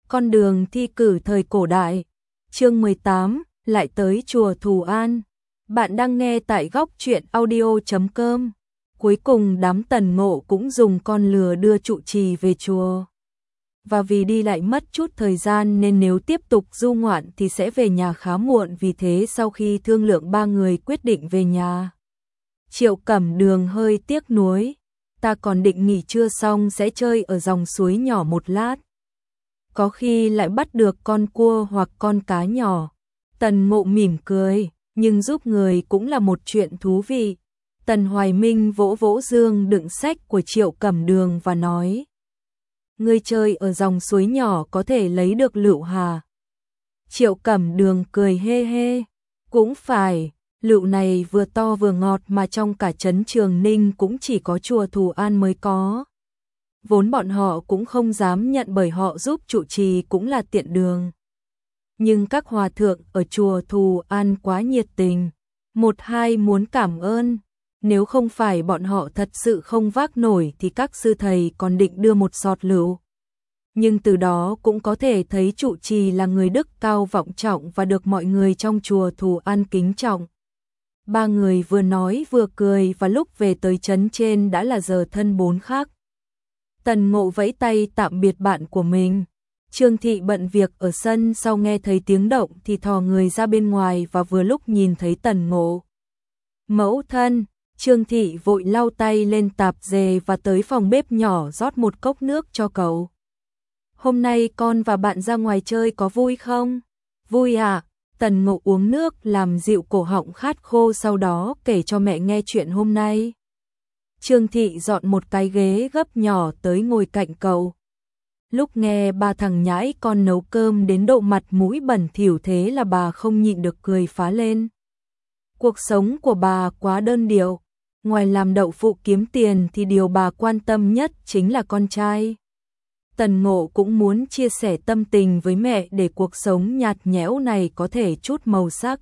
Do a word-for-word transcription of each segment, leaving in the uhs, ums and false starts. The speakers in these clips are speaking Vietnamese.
Con đường thi cử thời cổ đại. Chương mười tám, lại tới chùa Thù An. Bạn đang nghe tại góc truyện audio chấm com. Cuối cùng đám Tần Ngộ cũng dùng con lừa đưa trụ trì về chùa. Và vì đi lại mất chút thời gian nên nếu tiếp tục du ngoạn thì sẽ về nhà khá muộn, vì thế sau khi thương lượng ba người quyết định về nhà. Triệu Cẩm Đường hơi tiếc nuối, ta còn định nghỉ trưa xong sẽ chơi ở dòng suối nhỏ một lát. Có khi lại bắt được con cua hoặc con cá nhỏ. Tần Ngộ mỉm cười, nhưng giúp người cũng là một chuyện thú vị. Tần Hoài Minh vỗ vỗ dương đựng sách của Triệu Cẩm Đường và nói: ngươi chơi ở dòng suối nhỏ có thể lấy được lựu hà. Triệu Cẩm Đường cười hê hê, cũng phải, lựu này vừa to vừa ngọt mà trong cả trấn Trường Ninh cũng chỉ có chùa Thù An mới có. Vốn bọn họ cũng không dám nhận bởi họ giúp trụ trì cũng là tiện đường. Nhưng các hòa thượng ở chùa Thù An quá nhiệt tình, một hai muốn cảm ơn. Nếu không phải bọn họ thật sự không vác nổi thì các sư thầy còn định đưa một giọt lựu. Nhưng từ đó cũng có thể thấy trụ trì là người đức cao vọng trọng và được mọi người trong chùa Thù An kính trọng. Ba người vừa nói vừa cười và lúc về tới trấn trên đã là giờ thân bốn khác. Tần Ngộ vẫy tay tạm biệt bạn của mình. Trương Thị bận việc ở sân sau nghe thấy tiếng động thì thò người ra bên ngoài và vừa lúc nhìn thấy Tần Ngộ. Mẫu thân, Trương Thị vội lau tay lên tạp dề và tới phòng bếp nhỏ rót một cốc nước cho cậu. Hôm nay con và bạn ra ngoài chơi có vui không? Vui à? Tần Ngộ uống nước làm dịu cổ họng khát khô, sau đó kể cho mẹ nghe chuyện hôm nay. Trương Thị dọn một cái ghế gấp nhỏ tới ngồi cạnh cậu. Lúc nghe ba thằng nhãi con nấu cơm đến độ mặt mũi bẩn thỉu thế là bà không nhịn được cười phá lên. Cuộc sống của bà quá đơn điệu, ngoài làm đậu phụ kiếm tiền thì điều bà quan tâm nhất chính là con trai. Tần Ngộ cũng muốn chia sẻ tâm tình với mẹ để cuộc sống nhạt nhẽo này có thể chút màu sắc.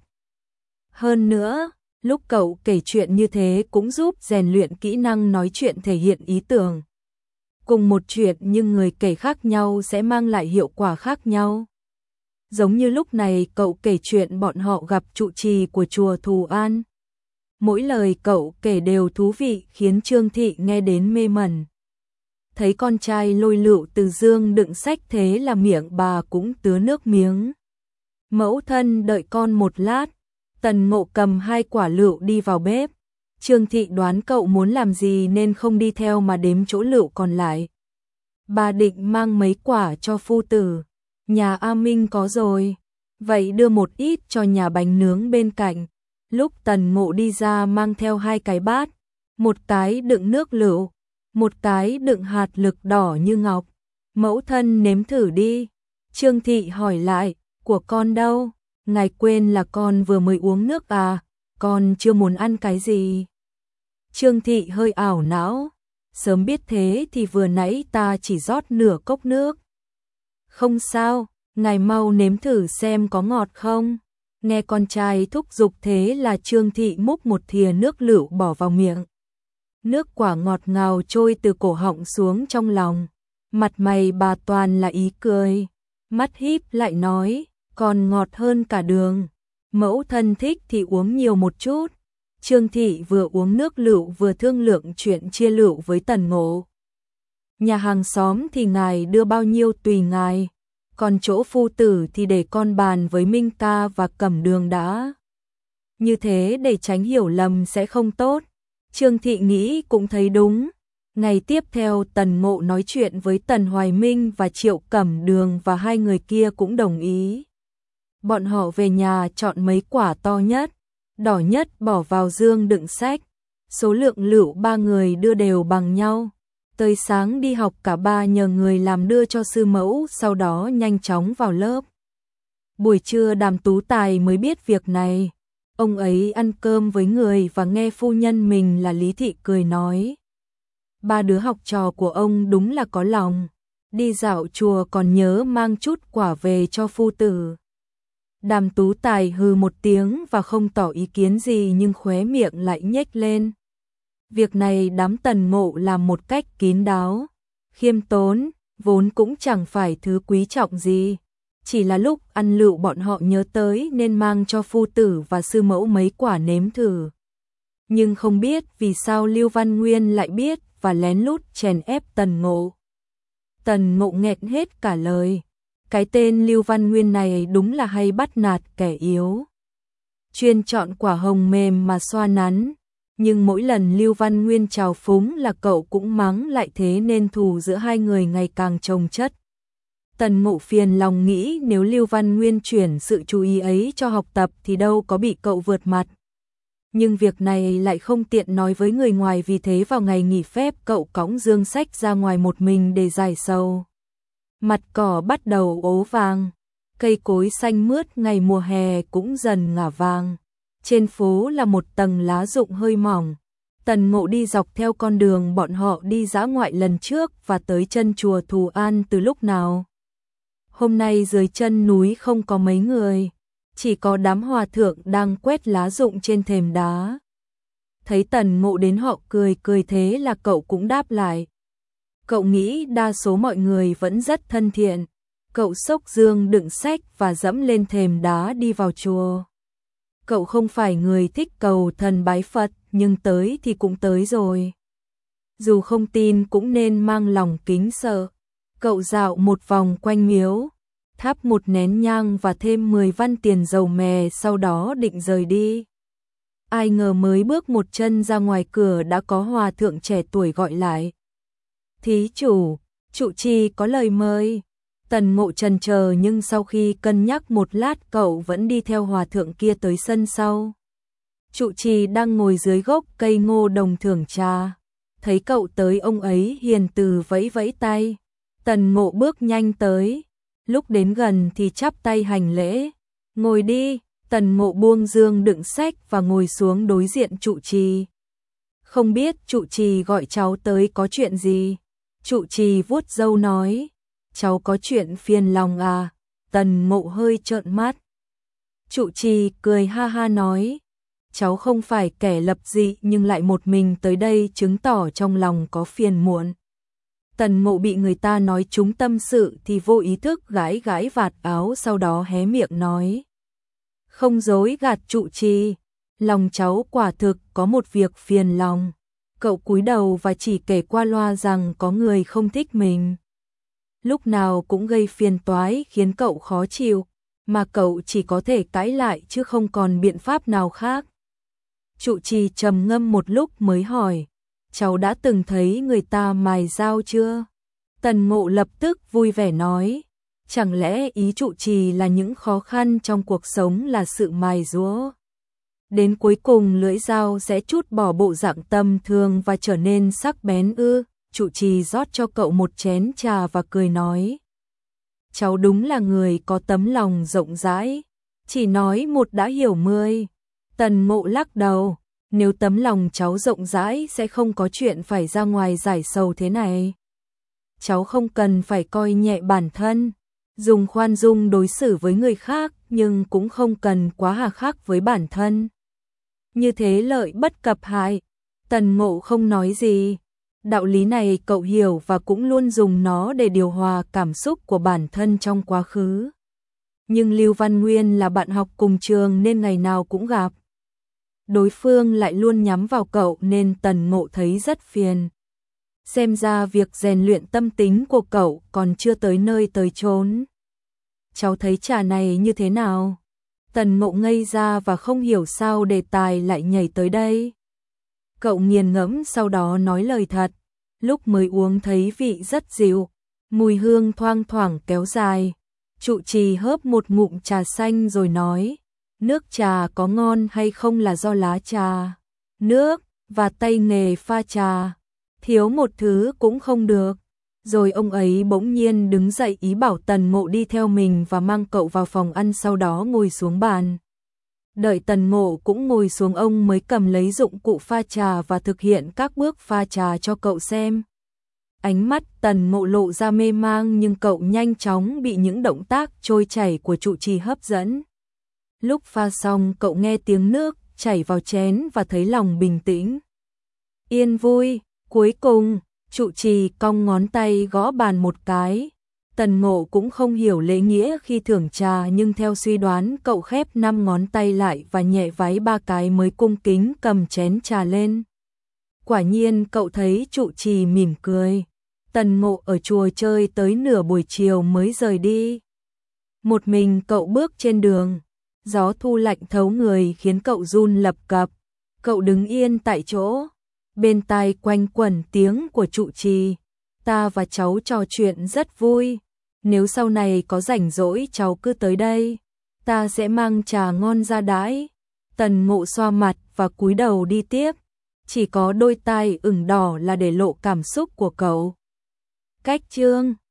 Hơn nữa, lúc cậu kể chuyện như thế cũng giúp rèn luyện kỹ năng nói chuyện, thể hiện ý tưởng. Cùng một chuyện nhưng người kể khác nhau sẽ mang lại hiệu quả khác nhau. Giống như lúc này cậu kể chuyện bọn họ gặp trụ trì của chùa Thù An. Mỗi lời cậu kể đều thú vị khiến Trương Thị nghe đến mê mẩn. Thấy con trai lôi lựu từ dương đựng sách thế là miệng bà cũng tứa nước miếng. Mẫu thân đợi con một lát. Tần Ngộ cầm hai quả lựu đi vào bếp. Trương Thị đoán cậu muốn làm gì nên không đi theo mà đếm chỗ lựu còn lại. Bà định mang mấy quả cho phu tử. Nhà A Minh có rồi, vậy đưa một ít cho nhà bánh nướng bên cạnh. Lúc Tần Ngộ đi ra mang theo hai cái bát, một cái đựng nước lựu, một cái đựng hạt lực đỏ như ngọc. Mẫu thân nếm thử đi. Trương Thị hỏi lại, của con đâu? Ngài quên là con vừa mới uống nước à, con chưa muốn ăn cái gì. Trương Thị hơi ảo não, sớm biết thế thì vừa nãy ta chỉ rót nửa cốc nước. Không sao, ngài mau nếm thử xem có ngọt không. Nghe con trai thúc giục thế là Trương Thị múc một thìa nước lựu bỏ vào miệng. Nước quả ngọt ngào trôi từ cổ họng xuống trong lòng. Mặt mày bà toàn là ý cười. Mắt híp lại nói, còn ngọt hơn cả đường. Mẫu thân thích thì uống nhiều một chút. Trương Thị vừa uống nước lựu vừa thương lượng chuyện chia lựu với Tần Ngộ. Nhà hàng xóm thì ngài đưa bao nhiêu tùy ngài, còn chỗ phu tử thì để con bàn với Minh ca và Cẩm Đường đã. Như thế để tránh hiểu lầm sẽ không tốt. Trương Thị nghĩ cũng thấy đúng. Ngày tiếp theo Tần Ngộ nói chuyện với Tần Hoài Minh và Triệu Cẩm Đường và hai người kia cũng đồng ý. Bọn họ về nhà chọn mấy quả to nhất, đỏ nhất bỏ vào dương đựng sách. Số lượng lựu ba người đưa đều bằng nhau. Tới sáng đi học cả ba nhờ người làm đưa cho sư mẫu, sau đó nhanh chóng vào lớp. Buổi trưa Đàm Tú Tài mới biết việc này. Ông ấy ăn cơm với người và nghe phu nhân mình là Lý Thị cười nói. Ba đứa học trò của ông đúng là có lòng. Đi dạo chùa còn nhớ mang chút quả về cho phu tử. Đàm Tú Tài hừ một tiếng và không tỏ ý kiến gì nhưng khóe miệng lại nhếch lên. Việc này đám Tần Ngộ làm một cách kín đáo, khiêm tốn, vốn cũng chẳng phải thứ quý trọng gì. Chỉ là lúc ăn lựu bọn họ nhớ tới nên mang cho phu tử và sư mẫu mấy quả nếm thử. Nhưng không biết vì sao Lưu Văn Nguyên lại biết và lén lút chèn ép Tần Ngộ. Tần Ngộ nghẹn hết cả lời. Cái tên Lưu Văn Nguyên này đúng là hay bắt nạt kẻ yếu. Chuyên chọn quả hồng mềm mà xoa nắn. Nhưng mỗi lần Lưu Văn Nguyên trào phúng là cậu cũng mắng lại, thế nên thù giữa hai người ngày càng chồng chất. Tần Ngộ phiền lòng nghĩ nếu Lưu Văn Nguyên chuyển sự chú ý ấy cho học tập thì đâu có bị cậu vượt mặt. Nhưng việc này lại không tiện nói với người ngoài, vì thế vào ngày nghỉ phép cậu cõng dương sách ra ngoài một mình để giải sầu. Mặt cỏ bắt đầu ố vàng, cây cối xanh mướt ngày mùa hè cũng dần ngả vàng. Trên phố là một tầng lá rụng hơi mỏng. Tần Ngộ đi dọc theo con đường bọn họ đi dã ngoại lần trước và tới chân chùa Thù An từ lúc nào. Hôm nay dưới chân núi không có mấy người, chỉ có đám hòa thượng đang quét lá rụng trên thềm đá. Thấy Tần Ngộ đến họ cười cười, thế là cậu cũng đáp lại. Cậu nghĩ đa số mọi người vẫn rất thân thiện. Cậu xốc dương đựng sách và dẫm lên thềm đá đi vào chùa. Cậu không phải người thích cầu thần bái Phật, nhưng tới thì cũng tới rồi. Dù không tin cũng nên mang lòng kính sợ. Cậu dạo một vòng quanh miếu, thắp một nén nhang và thêm mười văn tiền dầu mè, sau đó định rời đi. Ai ngờ mới bước một chân ra ngoài cửa đã có hòa thượng trẻ tuổi gọi lại. Thí chủ, trụ trì có lời mời. Tần Ngộ chần chờ nhưng sau khi cân nhắc một lát cậu vẫn đi theo hòa thượng kia tới sân sau. Trụ trì đang ngồi dưới gốc cây ngô đồng thưởng trà. Thấy cậu tới, ông ấy hiền từ vẫy vẫy tay. Tần Ngộ bước nhanh tới. Lúc đến gần thì chắp tay hành lễ. Ngồi đi. Tần Ngộ buông dương đựng sách và ngồi xuống đối diện trụ trì. Không biết trụ trì gọi cháu tới có chuyện gì? Trụ trì vuốt râu nói. Cháu có chuyện phiền lòng à? Tần Ngộ hơi trợn mắt. Trụ trì cười ha ha nói. Cháu không phải kẻ lập dị nhưng lại một mình tới đây, chứng tỏ trong lòng có phiền muộn. Tần Ngộ bị người ta nói trúng tâm sự thì vô ý thức gãi gãi vạt áo, sau đó hé miệng nói. Không dối gạt trụ trì, lòng cháu quả thực có một việc phiền lòng. Cậu cúi đầu và chỉ kể qua loa rằng có người không thích mình. Lúc nào cũng gây phiền toái khiến cậu khó chịu, mà cậu chỉ có thể cãi lại chứ không còn biện pháp nào khác. Trụ trì trầm ngâm một lúc mới hỏi, cháu đã từng thấy người ta mài dao chưa? Tần Ngộ lập tức vui vẻ nói, chẳng lẽ ý trụ trì là những khó khăn trong cuộc sống là sự mài rũa? Đến cuối cùng lưỡi dao sẽ trút bỏ bộ dạng tầm thường và trở nên sắc bén ư? Trụ trì rót cho cậu một chén trà và cười nói, cháu đúng là người có tấm lòng rộng rãi, chỉ nói một đã hiểu mười. Tần Ngộ lắc đầu, nếu tấm lòng cháu rộng rãi sẽ không có chuyện phải ra ngoài giải sầu thế này. Cháu không cần phải coi nhẹ bản thân, dùng khoan dung đối xử với người khác, nhưng cũng không cần quá hà khắc với bản thân. Như thế lợi bất cập hại. Tần Ngộ không nói gì. Đạo lý này cậu hiểu và cũng luôn dùng nó để điều hòa cảm xúc của bản thân trong quá khứ. Nhưng Lưu Văn Nguyên là bạn học cùng trường nên ngày nào cũng gặp. Đối phương lại luôn nhắm vào cậu nên Tần Ngộ thấy rất phiền. Xem ra việc rèn luyện tâm tính của cậu còn chưa tới nơi tới chốn. Cháu thấy trà này như thế nào? Tần Ngộ ngây ra và không hiểu sao đề tài lại nhảy tới đây. Cậu nghiền ngẫm sau đó nói lời thật. Lúc mới uống thấy vị rất dịu, mùi hương thoang thoảng kéo dài. Trụ trì hớp một ngụm trà xanh rồi nói, nước trà có ngon hay không là do lá trà, nước và tay nghề pha trà, thiếu một thứ cũng không được. Rồi ông ấy bỗng nhiên đứng dậy ý bảo Tần Ngộ đi theo mình và mang cậu vào phòng ăn, sau đó ngồi xuống bàn. Đợi Tần Ngộ cũng ngồi xuống, ông mới cầm lấy dụng cụ pha trà và thực hiện các bước pha trà cho cậu xem. Ánh mắt Tần Ngộ lộ ra mê mang nhưng cậu nhanh chóng bị những động tác trôi chảy của trụ trì hấp dẫn. Lúc pha xong cậu nghe tiếng nước chảy vào chén và thấy lòng bình tĩnh, yên vui. Cuối cùng, Trụ trì cong ngón tay gõ bàn một cái. Tần Ngộ cũng không hiểu lễ nghĩa khi thưởng trà, nhưng theo suy đoán cậu khép năm ngón tay lại và nhẹ váy ba cái mới cung kính cầm chén trà lên. Quả nhiên cậu thấy trụ trì mỉm cười. Tần Ngộ ở chùa chơi tới nửa buổi chiều mới rời đi. Một mình cậu bước trên đường, gió thu lạnh thấu người khiến cậu run lập cập. Cậu đứng yên tại chỗ, bên tai quanh quẩn tiếng của trụ trì. Ta và cháu trò chuyện rất vui. Nếu sau này có rảnh rỗi cháu cứ tới đây, ta sẽ mang trà ngon ra đãi. Tần Ngộ xoa mặt và cúi đầu đi tiếp. Chỉ có đôi tai ửng đỏ là để lộ cảm xúc của cậu. Cách chương